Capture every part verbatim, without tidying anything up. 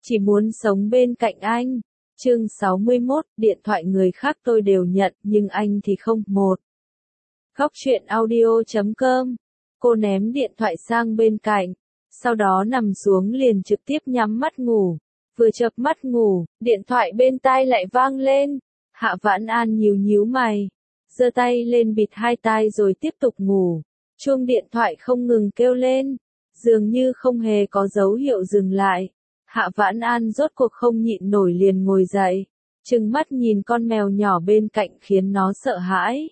chỉ muốn sống bên cạnh anh. Chương sáu mươi mốt, điện thoại người khác tôi đều nhận, nhưng anh thì không. Một. Góc truyện audio chấm com. Cô ném điện thoại sang bên cạnh, sau đó nằm xuống liền trực tiếp nhắm mắt ngủ. Vừa chợp mắt ngủ, điện thoại bên tai lại vang lên. Hạ Vãn An nhíu nhíu mày, giơ tay lên bịt hai tai rồi tiếp tục ngủ. Chuông điện thoại không ngừng kêu lên, dường như không hề có dấu hiệu dừng lại. Hạ Vãn An rốt cuộc không nhịn nổi liền ngồi dậy, trừng mắt nhìn con mèo nhỏ bên cạnh khiến nó sợ hãi.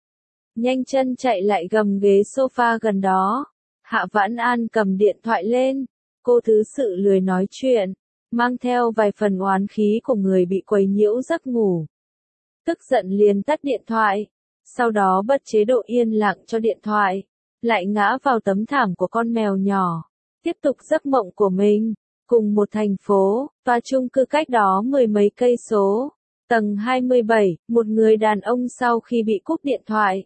Nhanh chân chạy lại gầm ghế sofa gần đó. Hạ Vãn An cầm điện thoại lên, cô thứ sự lười nói chuyện, mang theo vài phần oán khí của người bị quấy nhiễu giấc ngủ. Tức giận liền tắt điện thoại, sau đó bật chế độ yên lặng cho điện thoại, lại ngã vào tấm thảm của con mèo nhỏ, tiếp tục giấc mộng của mình. Cùng một thành phố, tòa chung cư cách đó mười mấy cây số, tầng hai mươi bảy, một người đàn ông sau khi bị cúp điện thoại,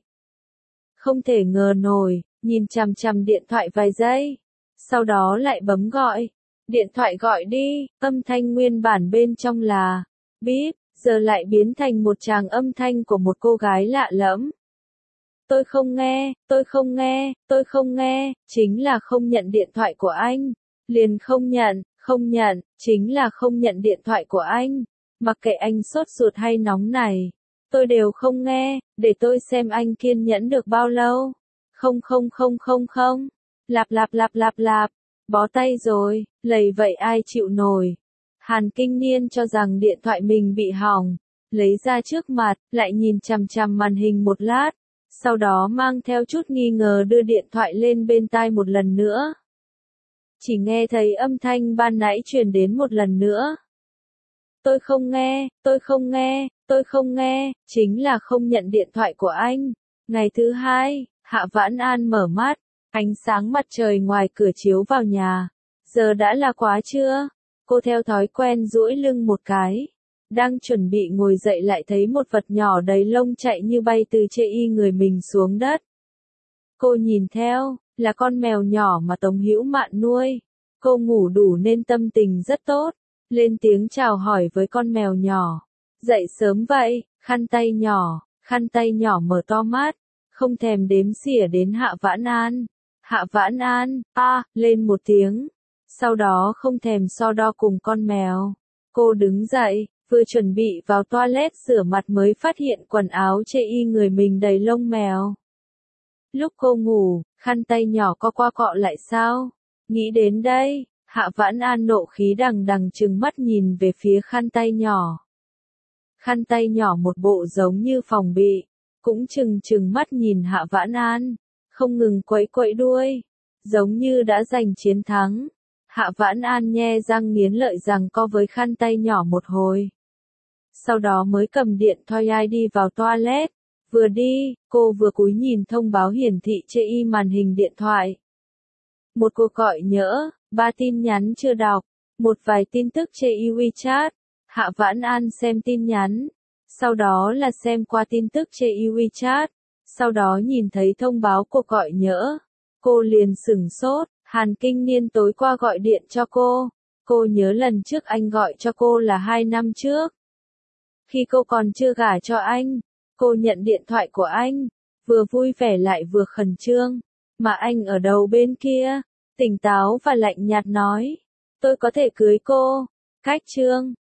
không thể ngờ nổi, nhìn chằm chằm điện thoại vài giây, sau đó lại bấm gọi. Điện thoại gọi đi, âm thanh nguyên bản bên trong là bíp, giờ lại biến thành một tràng âm thanh của một cô gái lạ lẫm. Tôi không nghe, tôi không nghe, tôi không nghe, chính là không nhận điện thoại của anh. Liền không nhận, không nhận, chính là không nhận điện thoại của anh. Mặc kệ anh sốt ruột hay nóng này, tôi đều không nghe, để tôi xem anh kiên nhẫn được bao lâu. Không không không không không, lạp lạp lạp lạp lạp, bó tay rồi, lầy vậy ai chịu nổi. Hàn Kinh Niên cho rằng điện thoại mình bị hỏng, lấy ra trước mặt, lại nhìn chằm chằm màn hình một lát, sau đó mang theo chút nghi ngờ đưa điện thoại lên bên tai một lần nữa. Chỉ nghe thấy âm thanh ban nãy truyền đến một lần nữa. Tôi không nghe, tôi không nghe, tôi không nghe, chính là không nhận điện thoại của anh. Ngày thứ hai, Hạ Vãn An mở mắt, ánh sáng mặt trời ngoài cửa chiếu vào nhà. Giờ đã là quá trưa, cô theo thói quen duỗi lưng một cái. Đang chuẩn bị ngồi dậy lại thấy một vật nhỏ đầy lông chạy như bay từ chê y người mình xuống đất. Cô nhìn theo, là con mèo nhỏ mà Tống Hữu Mạn nuôi. Cô ngủ đủ nên tâm tình rất tốt, lên tiếng chào hỏi với con mèo nhỏ. Dậy sớm vậy, khăn tay nhỏ, khăn tay nhỏ mở to mắt, không thèm đếm xỉa đến Hạ Vãn An. Hạ Vãn An, a, à, lên một tiếng, sau đó không thèm so đo cùng con mèo. Cô đứng dậy, vừa chuẩn bị vào toilet rửa mặt mới phát hiện quần áo chê y người mình đầy lông mèo. Lúc cô ngủ, khăn tay nhỏ co qua cọ lại sao? Nghĩ đến đây, Hạ Vãn An nộ khí đằng đằng trừng mắt nhìn về phía khăn tay nhỏ. Khăn tay nhỏ một bộ giống như phòng bị, cũng trừng trừng mắt nhìn Hạ Vãn An, không ngừng quẫy quẫy đuôi, giống như đã giành chiến thắng. Hạ Vãn An nhe răng nghiến lợi giằng co với khăn tay nhỏ một hồi. Sau đó mới cầm điện thoại đi vào toilet. Vừa đi, cô vừa cúi nhìn thông báo hiển thị chê y màn hình điện thoại. Một cuộc gọi nhỡ, ba tin nhắn chưa đọc, một vài tin tức chê y WeChat. Hạ Vãn An xem tin nhắn, sau đó là xem qua tin tức chê y WeChat, sau đó nhìn thấy thông báo cuộc gọi nhỡ. Cô liền sửng sốt, Hàn Kinh Niên tối qua gọi điện cho cô. Cô nhớ lần trước anh gọi cho cô là hai năm trước. Khi cô còn chưa gả cho anh, cô nhận điện thoại của anh, vừa vui vẻ lại vừa khẩn trương, mà anh ở đầu bên kia, tỉnh táo và lạnh nhạt nói, tôi có thể cưới cô. Cách chương